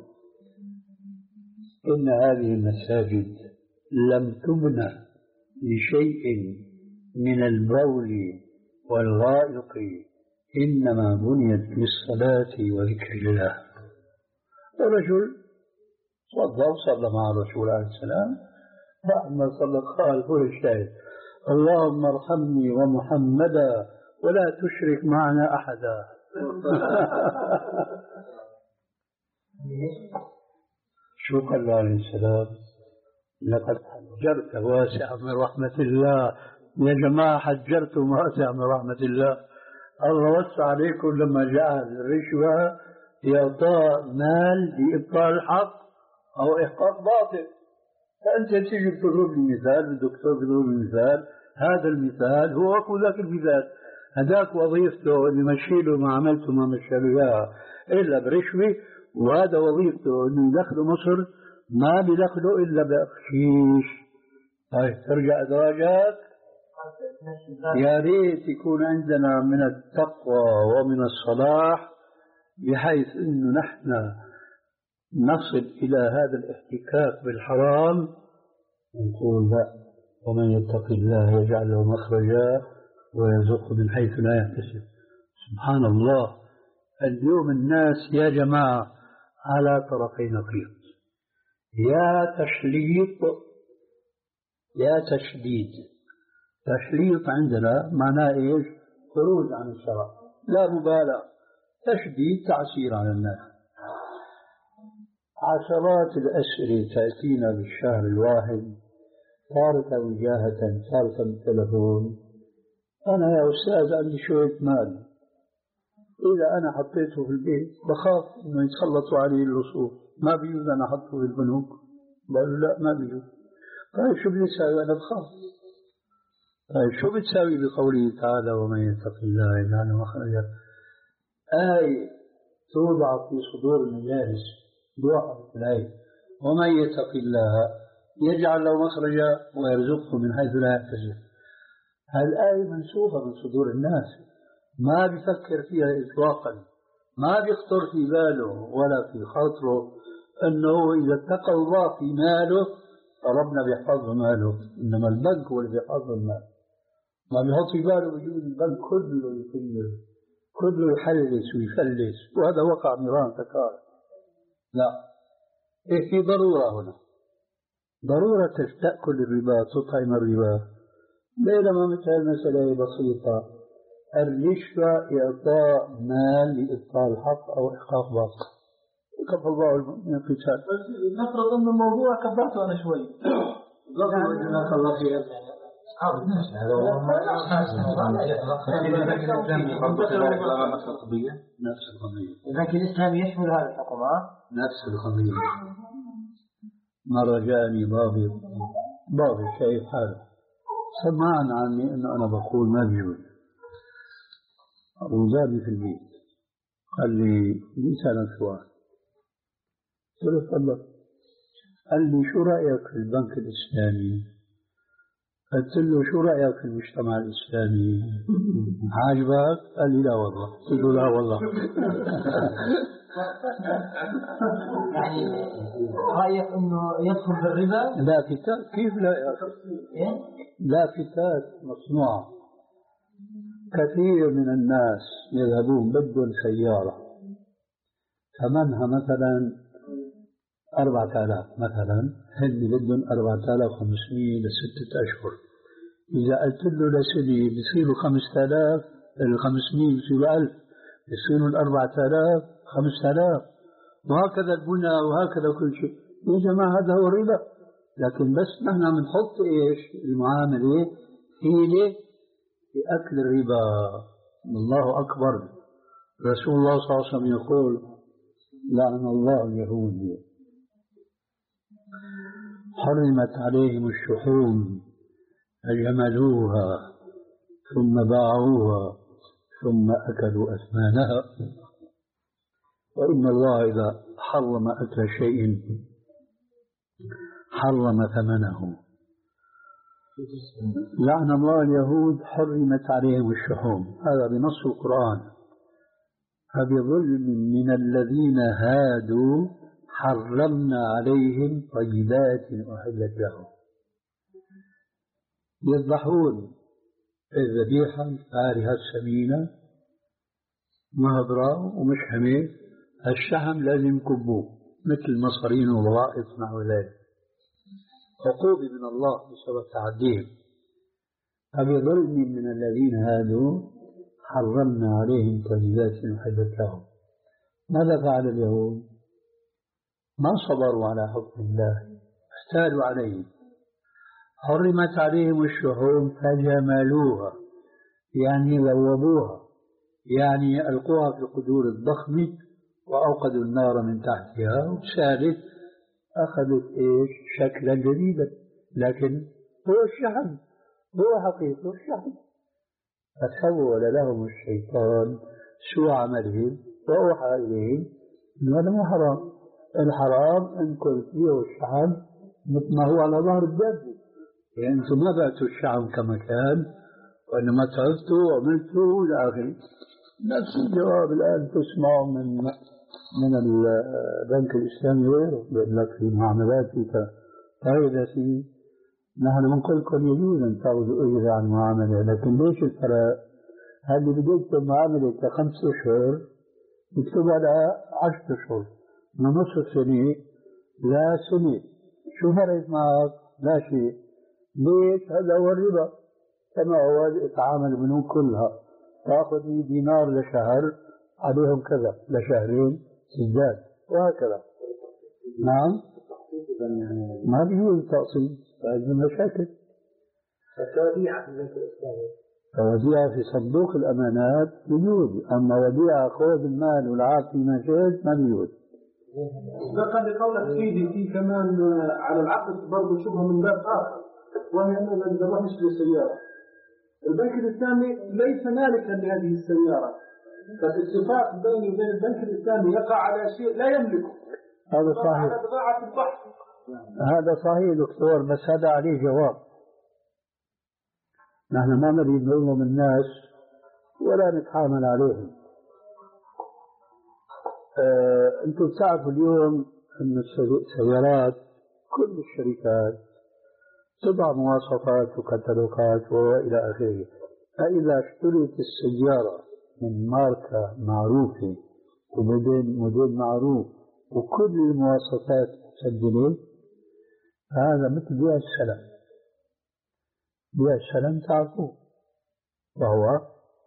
إن هذه المساجد لم تبنى لشيء من البول والغائط، إنما بنيت للصلاة وذكر الله. الرجل صلى وصلى مع الرسول عليه السلام. بعد ما صلى قال هو الشاهد: اللهم ارحمني ومحمدا ولا تشرك معنا أحدا. شو قال له عليه السلام؟ لقد حجرت واسع من رحمة الله. يا جماعة حجرتم واسع من رحمة الله. الله وسع عليكم لما جعل الرشوة إعطاء مال لإبطال الحق أو إحقاق باطل. فأنت تيجي بتضرب لي مثال، الدكتور بيضرب لي مثال، هذا المثال هو أكو ذاك المثال. هذاك وظيفته اللي مشي له ما عملته ما مشي له إياها إلا برشوة، وهذا وظيفته إنه يدخله مصر ما بيدخله إلا بأخشيش. طيب ترجع درجات. يا ريت يكون عندنا من التقوى ومن الصلاح بحيث إنه نحن نصل إلى هذا الاحتكاك بالحرام ونقول لا، ومن يتق الله يجعل له مخرجا ويرزقه من حيث لا يحتسب. سبحان الله، اليوم الناس يا جماعة على طرفي نقيض، يا تشليط يا تشديد. تشليط عندنا معناه ايش؟ خروج عن الشرع، لا مبالغة. تشديد تعسير على الناس. عشرات الأسئلة تأتينا بالشهر الواحد، تارة وجاهة، تارة بالتلفون. أنا يا أستاذ عندي شوية مال، إذا أنا حطيته في البيت بخاف إنه يتخلطوا عليه اللصوص، ما بيجوز أنا أحطه في البنوك. بقول لا ما بيجوز. طيب شو بدي أسوي؟ أنا بخاف. طيب شو بتساوي بقوله تعالى ومن يتق الله يجعل له مخرجا؟ آية توضع في صدور المجالس دعاء الآية ومن يتق الله يجعل له مخرجا ويرزقه من حيث لا يحتسب. هالآية منسوخة من صدور الناس، ما بيفكر فيها إطلاقا، ما بيخطر في باله ولا في خاطره أنه إذا اتقى الله في ماله ربنا بيحفظ له ماله، إنما البنك هو اللي بيحفظ له المال. ما بيحط في باله بيجوز البنك كله كله كله يحلس ويفلس، وهذا وقع نيران تكار. لا، إيه في ضرورة هنا، ضرورة تأكل الربا، تطعم الربا. بينما مثل المسألة بسيطة، الرشوة إعطاء مال لإبطال الحق أو إحقاق باطل، كفى الله من القتال. نفرض أن الموضوع كبرته أنا شوي. جزاك الله خير. نفس القضية. البنك الإسلامي يشمل هذا الحكم ها؟ نفس القضية. مرة جاءني ضابط ضابط شايف حاله، سمعنا عني إنه أنا بقول ما بيجوز، وجابني في البيت قال لي بيسألك سؤال. قلت له تفضل. قال لي شو رأيك في البنك الإسلامي؟ قلت له شو رأيك في المجتمع الإسلامي؟ عاجبك؟ قال لي لا والله. قلت له لا والله. يعني رأيك إنه يدخل بالربا؟ لا فتات، كيف لا يا أخي؟ لا فتات مصنوعة. كثير من الناس يذهبون بدون سيارة ثمنها مثلا أربعة آلاف مثلا، هن بدهم أربعة آلاف وخمسمائة لستة أشهر. إذا قلت له لسنة بيصيروا خمسة آلاف، الخمسمائة بيصيروا ألف، بيصيروا الأربعة آلاف خمسة آلاف، وهكذا البنى وهكذا كل شيء. يا جماعة هذا هو الربا. لكن بس نحن عم نحط إيش المعاملة حيلة في أكل الربا. الله أكبر. رسول الله صلى الله عليه وسلم يقول لعن الله اليهود حرمت عليهم الشحوم فجملوها ثم باعوها ثم أكلوا أثمانها، وإن الله إذا حرم أكل شيء حرم ثمنه. لعن الله اليهود حرمت عليهم الشحوم، هذا بنص القرآن. فبظلم من الذين هادوا حرمنا عليهم طيبات أحلت لهم. يذبحون الذبيحة الفارهة السمينة مهضراء ومش حميد، الشحم لازم يكبوه مثل المصارين والغائط نحو ذلك، عقوبة من الله بسبب تعديهم. فبظلم من الذين هادوا حرمنا عليهم طيبات أحلت لهم. ماذا فعل اليهود؟ ما صبروا على حكم الله، احتالوا عليه. حرمت عليهم الشحوم فجملوها، يعني ذوبوها، يعني ألقوها في القدور الضخمة وأوقدوا النار من تحتها وسالت، أخذت إيش شكلا جديدا، لكن هو الشحم، هو حقيقة الشحم. فسول لهم الشيطان سوء عملهم وأوحى إليهم أنه هذا مو حرام. الحرام أن كل فيه الشحم مثل ما هو على ظهر الدابة، يعني أنتم ما بعتوا الشحم كما كان، وإنما تعبتوا وعملتوا إلى آخره. نفس الجواب الآن تسمعه من من البنك الإسلامي وغيره، بيقول لك في معاملات في فائدة في. نحن بنقول لكم يجوز أن تأخذوا أجر عن معاملة، لكن ليش الفرق؟ هذه بدأت معاملة خمس أشهر يكتبها لها عشرة أشهر، من نصف سنة لا سنة، شو فرقت معك؟ لا شيء. ليش؟ هذا هو الربا. كما هو تعامل البنوك كلها، تأخذ مئة دينار لشهر عليهم كذا، لشهرين سداد وهكذا. نعم، ما بيجوز التقسيط، هذه مشاكل. التوديعة في البنك الإسلامي، الوديعة في صندوق الأمانات بيجوز، أما وديعة خوذ المال والعاب في مجال ما بيجوز. لقد لقولك سيدي في كمان على العقد برضه شبهه من باب آخر، وهي أنه إذا راح يشتري سيارة، البنك الإسلامي ليس مالكا لهذه السيارة، فالاتفاق بيني وبين البنك الإسلامي يقع على شيء لا يملكه. هذا صحيح، على بضاعة البحث. هذا صحيح دكتور، بس هذا عليه جواب. نحن ما نريد نظلم الناس ولا نتحامل عليهم. آه، أنتم بتعرفوا اليوم أن السيارات كل الشركات تضع مواصفات وكتالوجات وإلى آخره. فإذا اشتريت السيارة من ماركة معروفة وموديل موديل معروف وكل المواصفات مسجلة، هذا مثل بيع السلم. بيع السلم تعرفوه، وهو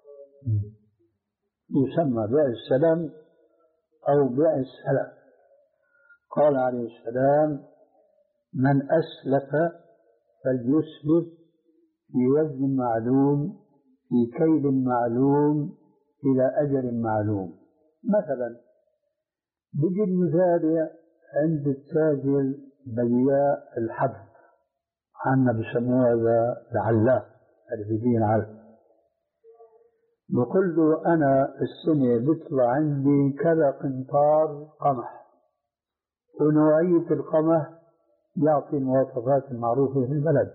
يسمى بيع السلم أو بيع السلم. قال عليه السلام: من أسلف فليسلف في وزن معلوم في كيل معلوم إلى أجل معلوم. مثلا بيجي المزارع عند التاجر بياع الحب، عنا بسموه هذا العلاف اللي بيبين علف، بقول له أنا السنة بيطلع عندي كذا قنطار قمح، ونوعية القمح يعطي المواصفات المعروفة في البلد.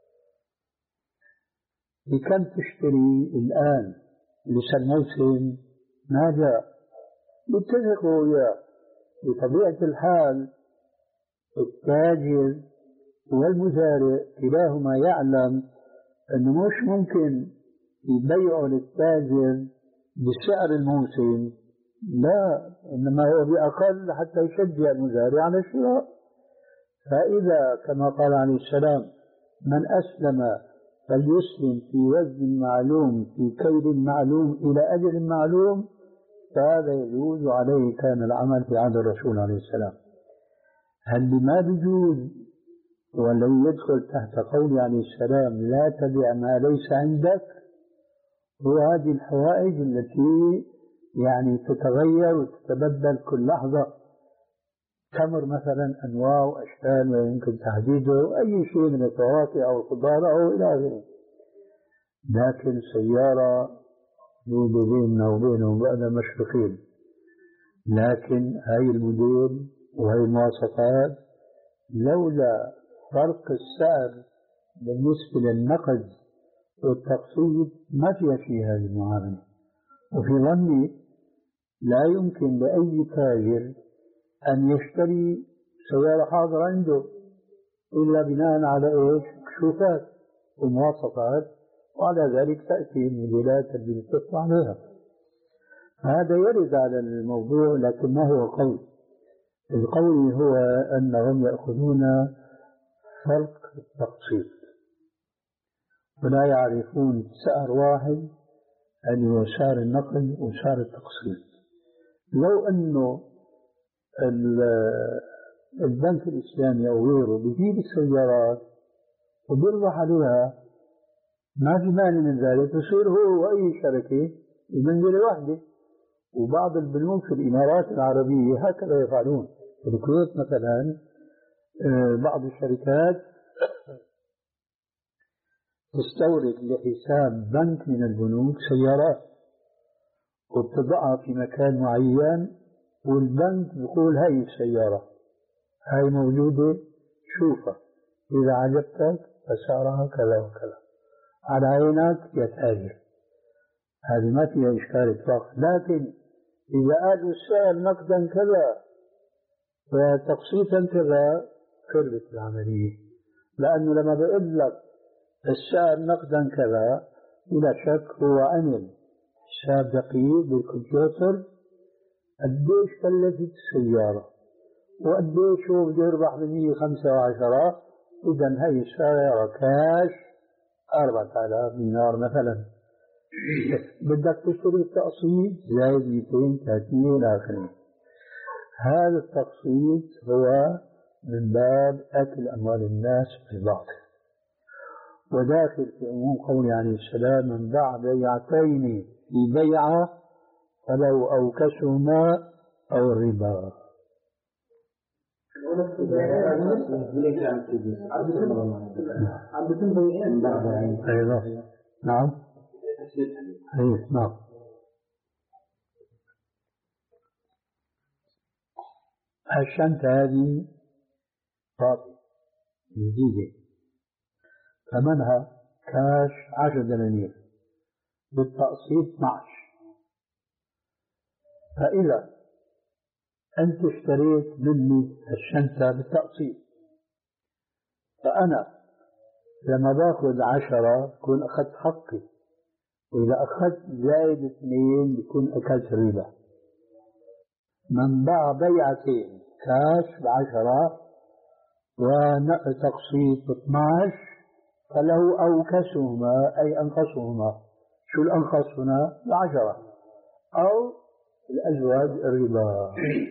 بكم تشتري الآن؟ لسه الموسم ما جاء، يتفقوا وياه. بطبيعة الحال التاجر والمزارع كلاهما يعلم أنه مش ممكن يبيعوا للتاجر بسعر الموسم، لا، إنما هو بأقل حتى يشجع المزارع على الشراء. فإذا كما قال عليه السلام: من أسلم فليسلم في وزن معلوم في كيل معلوم إلى أجل معلوم، فهذا يجوز عليه كان العمل في عهد الرسول عليه السلام. هل ما بيجوز ولو يدخل تحت قول عليه السلام: لا تبع ما ليس عندك؟ وهذه الحوائج التي يعني تتغير وتتبدل كل لحظة. تمر مثلا أنواع وأشكال ويمكن تحديده أي شيء من الفواكه أو الخضار أو إلى آخره، لكن سيارة يوجد بيننا وبينهم بعد مشرقين، لكن هاي الموديل وهي المواصفات لولا فرق السعر بالنسبة للنقد والتقسيط ما فيها شيء هذه المعاملة. وفي ظني لا يمكن لأي تاجر أن يشتري سيارة حاضرة عنده إلا بناء على إيش؟ كشوفات ومواصفات، وعلى ذلك تأتي الموديلات اللي بتطلع عليها. هذا يرد على الموضوع، لكن ما هو قول. القول هو أنهم يأخذون فرق التقسيط ولا يعرفون سعر واحد اللي هو سعر النقل وسعر التقسيط. لو أنه البنك الإسلامي أو غيره بيجيب السيارات وبيربح عليها، ما في مانع من ذلك، يصير هو وأي شركة بمنزلة واحدة. وبعض البنوك في الإمارات العربية هكذا يفعلون. في الكويت مثلا بعض الشركات تستورد لحساب بنك من البنوك سيارات وبتضعها في مكان معين، والبنك بيقول هاي السيارة هاي موجودة، شوفها، إذا عجبتك فسعرها كذا وكذا، على عينك يا تاجر. هذه ما فيها إشكال إطلاقا. لكن إذا قالوا السعر نقدا كذا وتقسيطا كذا، خربت العملية. لأنه لما بقول لك السعر نقدا كذا، بلا شك هو عمل حساب دقيق بالكمبيوتر قديش كلفت السيارة وقديش هو بده يربح بمية وخمسة وعشرة. إذا هي السيارة كاش أربعة آلاف دينار مثلا، بدك تشتري التقسيط زائد مئتين ثلاثين إلى آخره. هذا التقسيط هو من باب أكل أموال الناس بالباطل، وداخل في عموم قول عليه السلام: من باع بيعتين في بيعة فلو أوكسهما أو الربا. نعم أيه نعم. الشنطة هذه فاضية جديدة، ثمنها كاش عشر دنانير، بالتقسيط اثني عشر. فإذا أنت اشتريت مني الشنطة بالتقسيط، فأنا لما باخذ عشرة بكون أخذت حقي، وإذا أخذت زائد اثنين بكون أكلت ربا. من باع بيعتين كاش بعشرة وتقسيط باثناش فله أوكسهما أي أنقصهما. شو الأنقص هنا؟ العشرة أو الأزواج الربا.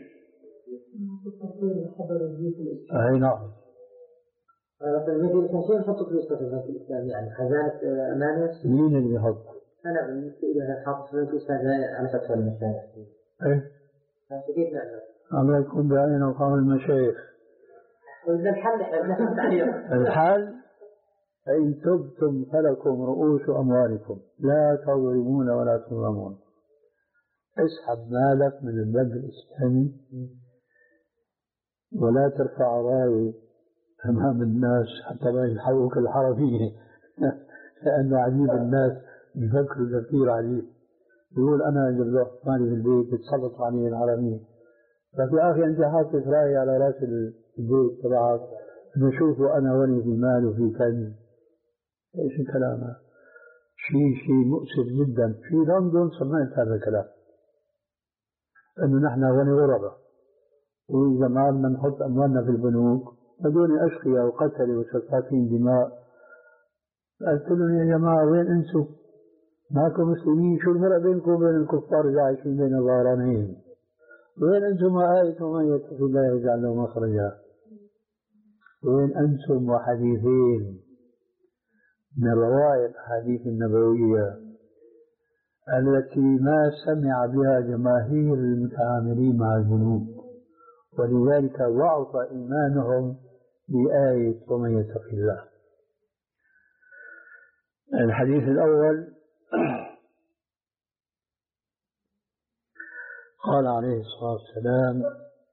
أي نعم. مثلا مثل كثير يحطوا فلوس في البنك الإسلامي يعني خزانة أمانة. مين اللي يحط؟ أنا بالنسبة إلى حاطط فلوس على فتح المشايخ. إيه؟ كيف نعمل؟ الله يكون بعين وقام المشايخ. وإذا الحل الحل فإن تبتم فلكم رؤوس أموالكم لا تظلمون ولا تظلمون. اسحب مالك من البنك الإسلامي ولا ترفع راي أمام الناس حتى ما يلحقوك الحرامية لأنه عجيب الناس يفكروا تفكير عجيب. يقول أنا جبت مالي في البيت بتسلط عليه الحرامية. ففي أخي أنت حاطط راي على رأس البيت تبعك نشوفه أنا ولي في مال وفي كنز. إيش الكلام هذا؟ شيء شيء مؤسف جدا. في لندن سمعت هذا الكلام إنه نحن غني غرباء، وإذا ما بدنا نحط أموالنا في البنوك هذول أشقياء وقتلوا وسفاكين دماء. قلت لهم يا جماعة وين أنتم؟ ماكم مسلمين؟ شو الفرق بينكم وبين الكفار اللي عايشين بين الظهرانين؟ وين أنتم آية ومن يتق الله يجعل له مخرجا؟ وين أنتم وحديثين من روائع الأحاديث النبوية التي ما سمع بها جماهير المتعاملين مع البنوك، ولذلك ضعف إيمانهم بآية ومن يتق الله. الحديث الأول قال عليه الصلاة والسلام: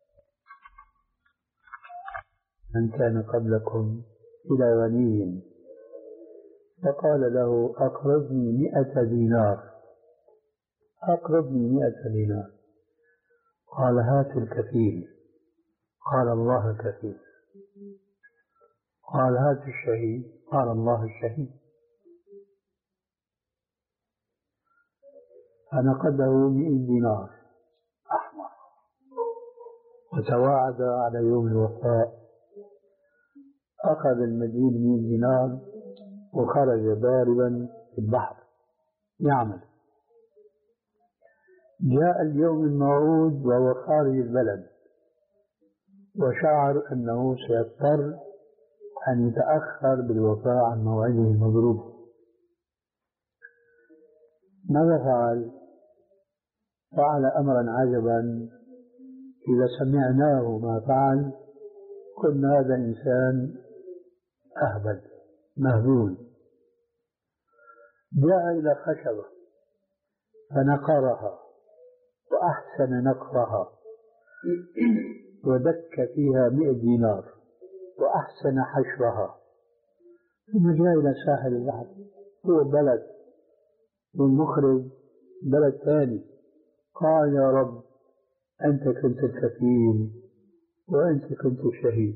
من كان قبلكم إلى غني فقال له أقرضني مئة دينار أقرضني مئة دينار قال هات الكفيل قال الله الكفيل قال هات الشهيد قال الله الشهيد فنقده مئة دينار أحمر وتواعد على يوم الوفاء. أخذ المدين مئة دينار وخرج ضاربا في البحر يعمل. جاء اليوم الموعود وهو خارج البلد وشعر أنه سيضطر أن يتأخر بالوفاء عن موعده المضروب. ماذا فعل؟ فعل أمرا عجبا إذا سمعناه ما فعل قلنا هذا إنسان أهبل مهبول. جاء إلى خشبة فنقرها وأحسن نقرها ودك فيها مئة دينار وأحسن حشرها، ثم جاء إلى ساحل البحر. هو بلد والمخرج بلد ثاني. قال يا رب أنت كنت الكفيل وأنت كنت الشهيد،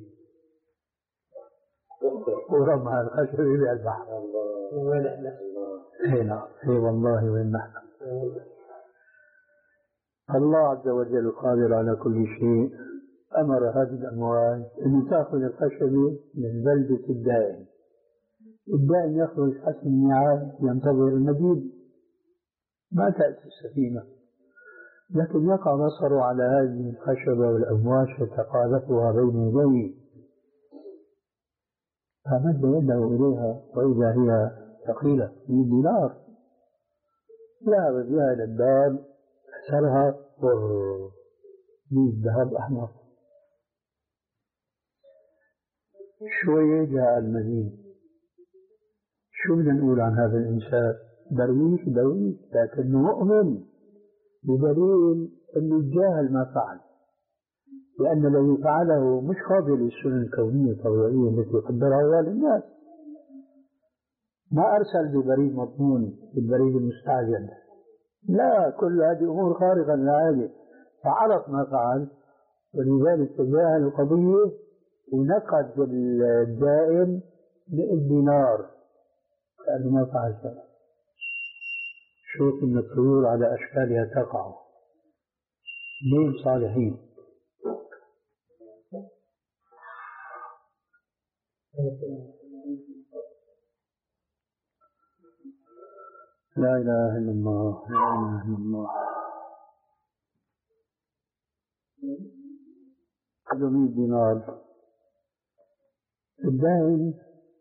ورمى الخشب إلى البحر. وين احنا؟ هنا اي والله وين نحن. الله عز وجل قادر على كل شيء. أمر هذه الأموال أن تأخذ الخشب من بلدة الدائن. الدائن يخرج حسب الميعاد ينتظر المدين، ما تأتي السفينة، لكن يقع بصره على هذه الخشبة والأمواج فتقاذفها بين يديه، فمد يده إليها وإذا هي ثقيلة مئة دينار. ذهب بها إلى الدار كسرها مئة ذهب أحمر. شوية جاء المدين. شو بدنا نقول عن هذا الإنسان؟ درويش درويش لكنه مؤمن، بدليل أنه جاهل ما فعل، لأن الذي فعله مش خاضع للسنن الكونية الطبيعية التي قدرها الله للناس. ما أرسل ببريد مضمون بالبريد المستعجل، لا، كل هذه أمور خارقة للعادة. فعرف ما فعل ولذلك تجاهل القضية ونقد الدائن مئة دينار كأنه ما فعل شيء. شوف إن الطيور على أشكالها تقع، مين صالحين؟ لا إله إلا الله، لا إله إلا الله. مئة دينار. الدائن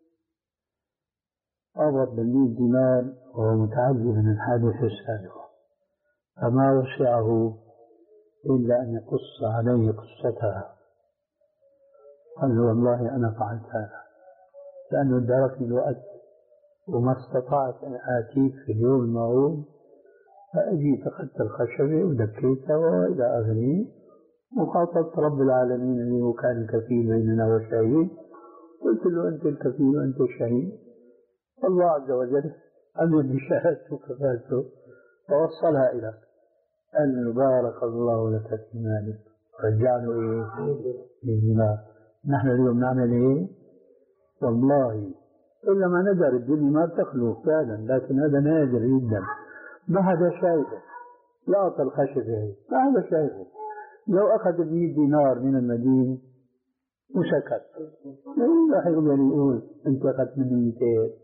قبض بالمئة دينار وهو متعجب من الحادث السابق، فما وسعه إلا أن يقص عليه قصتها. قال له والله أنا فعلت هذا لأنه ادركني الوقت وما استطعت أن آتيك في اليوم الموعود، فأجيت أخذت الخشبة ودكيتها وإلى آخره، وخاطبت رب العالمين الذي هو كان الكفيل بيننا والشهيد، قلت له أنت الكفيل وأنت الشهيد، الله عز وجل أمن بشهادته وكفالته فوصلها إليك. قال له بارك الله لك في مالك، رجعنا إيه في دماغ. نحن اليوم نعمل إيه؟ والله إلا ما ندر الدنيا ما بتخلو فعلا، لكن هذا نادر جدا، ما حدا شايفه. لقط الخشبة ما حدا شايفه. لو أخذ مئة دينار من المدين وسكت، راح يقول لي يقول أنت أخذت مني مئتين.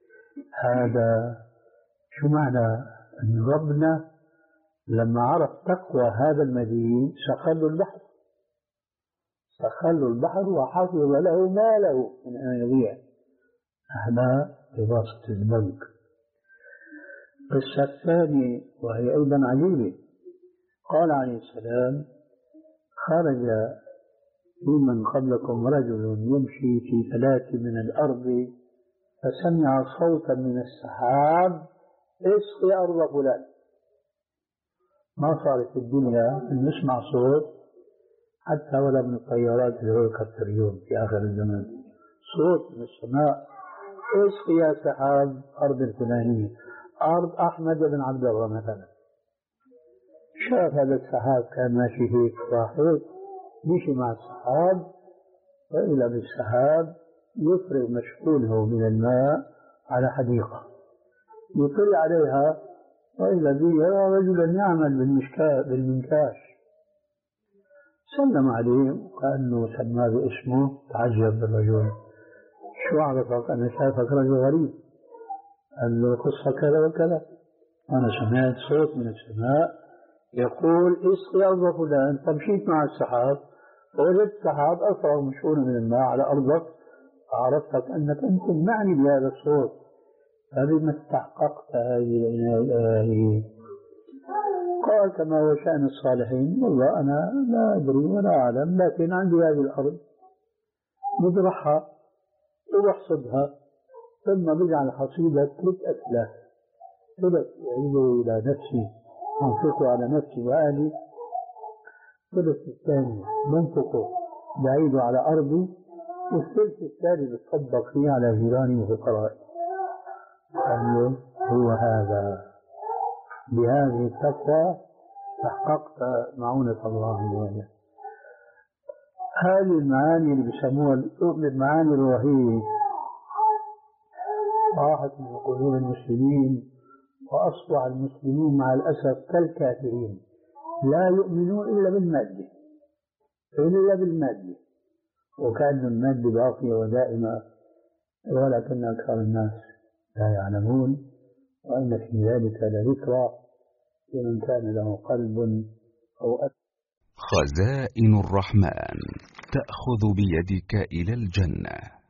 هذا شو معنى؟ أن ربنا لما عرف تقوى هذا المدين سخر له البحر، سخر له البحر وحفظ له ماله من أن يضيع. هذا بواسطة البنك. القصة الثانية وهي أيضا عجيبة، قال عليه السلام خرج في من قبلكم رجل يمشي في فلاة من الأرض فسمع صوتا من السحاب اسقي أرض فلان. ما صارت في الدنيا أن نسمع صوت حتى ولا من الطيارات الهليكوبتر اليوم في آخر الزمان، صوت من السماء اسقي يا سحاب أرض الفلانية، أرض أحمد بن عبد الله مثلا. شاف هذا السحاب كان ماشي هيك راحت، مشي مع السحاب وإلى بالسحاب يفرغ مشحونه من الماء على حديقة، يطلع عليها وإذا به رجلا يعمل بالمنكاش. سلم عليه وكأنه سماه باسمه، تعجب الرجل، شو عرفك؟ أنا شايفك رجل غريب. قال له قصة كذا وكذا، أنا سمعت صوت من السماء يقول اسقي أرض فلان، فمشيت مع السحاب ووجدت السحاب أفرغ مشحونه من الماء على أرضك، عرفتك أنك أنت المعني بهذا الصوت، فبما استحققت هذه الآية؟ قال كما هو شأن الصالحين، والله أنا لا أدري ولا أعلم، لكن عندي هذه الأرض مزرعها وبحصدها ثم بجعل حصيدة ثلاث أسلاف، ثلث يعيده إلى نفسي أنفقه على نفسي وأهلي، ثلث الثاني بنفقه بعيده على أرضي، والثلث الثاني بتصدق فيه على جيراني وفقرائي. قال هو هذا، بهذه التقوى تحققت معونة الله وجل. هذه المعاني اللي بيسموها المعاني الروحية راحت من قلوب المسلمين، وأصبح المسلمون مع الأسف كالكافرين لا يؤمنون إلا بالمادة، إلا بالمادة، وكأن المادة باقية ودائمة، ولكن أكثر الناس لا يعلمون، وأن في ذلك لذكرى لمن كان له قلب أو أكثر. خزائن الرحمن تأخذ بيدك إلى الجنة.